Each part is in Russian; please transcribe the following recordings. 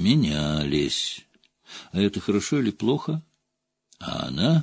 менялись. А это хорошо или плохо? А она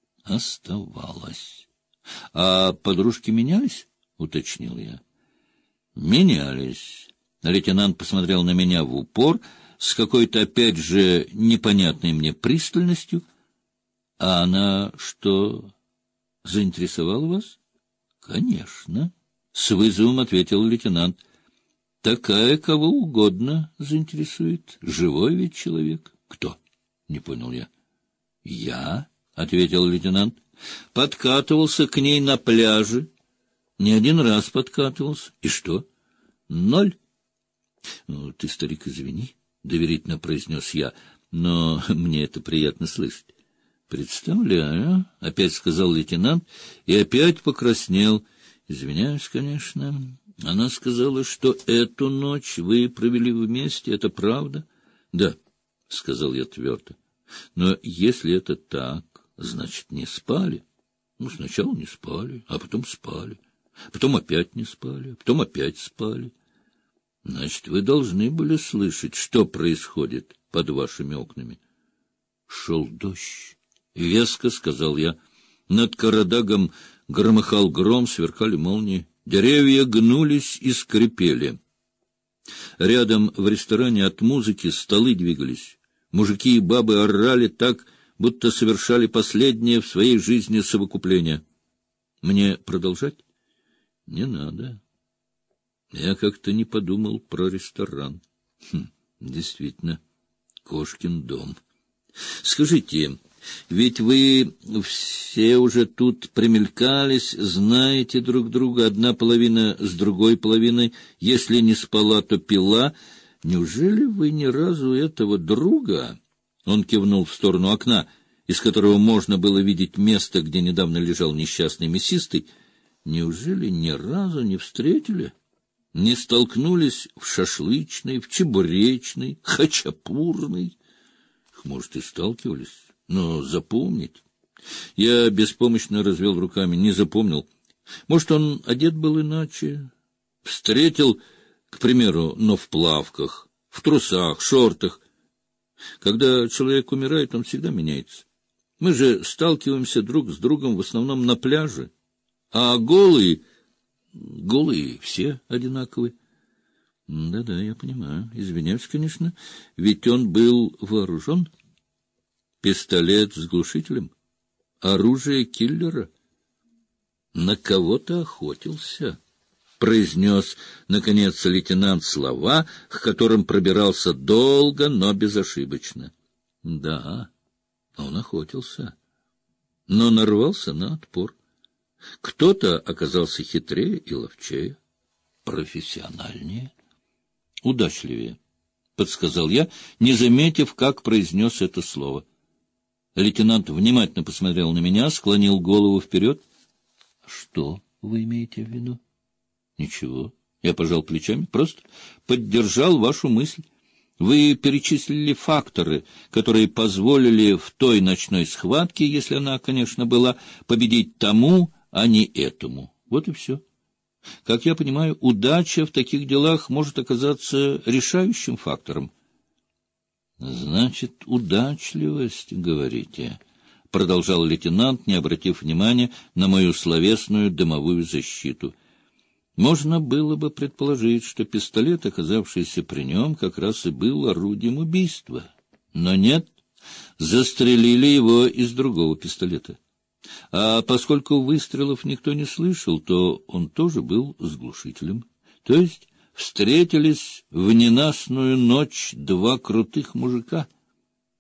оставалась. — А подружки менялись? — уточнил я. — Менялись. Лейтенант посмотрел на меня в упор с какой-то, опять же, непонятной мне пристальностью. — А она что, заинтересовала вас? — Конечно, — с вызовом ответил лейтенант. — Такая кого угодно заинтересует. Живой ведь человек. — Кто? — не понял я. — Я, — ответил лейтенант, — подкатывался к ней на пляже. Не один раз подкатывался. И что? 0. — Ну, ты, старик, извини, — доверительно произнес я, — но мне это приятно слышать. — Представляю, — опять сказал лейтенант и опять покраснел. — Извиняюсь, конечно. Она сказала, что эту ночь вы провели вместе. Это правда? — Да, — сказал я твердо. — Но если это так, значит, не спали. Ну, сначала не спали, а потом спали. Потом опять не спали, а потом опять спали. Значит, вы должны были слышать, что происходит под вашими окнами. Шел дождь. Веско сказал я. Над Карадагом громыхал гром, сверкали молнии. Деревья гнулись и скрипели. Рядом в ресторане от музыки столы двигались. Мужики и бабы орали так, будто совершали последнее в своей жизни совокупление. Мне продолжать? Не надо. Я как-то не подумал про ресторан. Действительно, кошкин дом. Скажите, ведь вы все уже тут примелькались, знаете друг друга, одна половина с другой половиной, если не спала, то пила. Неужели вы ни разу этого друга... Он кивнул в сторону окна, из которого можно было видеть место, где недавно лежал несчастный мясистый. Неужели ни разу не встретили? Не столкнулись в шашлычной, в чебуречной, хачапурной? Может, и сталкивались, но запомнить... Я беспомощно развел руками, не запомнил. Может, он одет был иначе? Встретил, к примеру, но в плавках, в трусах, шортах. Когда человек умирает, он всегда меняется. Мы же сталкиваемся друг с другом в основном на пляже. А голые все одинаковые. Да-да, я понимаю. Извиняюсь, конечно. Ведь он был вооружен. Пистолет с глушителем. Оружие киллера. На кого-то охотился. Произнес, наконец, лейтенант слова, к которым пробирался долго, но безошибочно. Да, он охотился, но нарвался на отпор. Кто-то оказался хитрее и ловчее, профессиональнее, удачливее, — подсказал я, не заметив, как произнес это слово. Лейтенант внимательно посмотрел на меня, склонил голову вперед. — Что вы имеете в виду? — Ничего. Я пожал плечами, просто поддержал вашу мысль. Вы перечислили факторы, которые позволили в той ночной схватке, если она, конечно, была, победить тому, а не этому. Вот и все. Как я понимаю, удача в таких делах может оказаться решающим фактором. — Значит, удачливость, говорите, — продолжал лейтенант, не обратив внимания на мою словесную дымовую защиту. Можно было бы предположить, что пистолет, оказавшийся при нем, как раз и был орудием убийства. Но нет, застрелили его из другого пистолета. А поскольку выстрелов никто не слышал, то он тоже был с глушителем. То есть встретились в ненастную ночь два крутых мужика.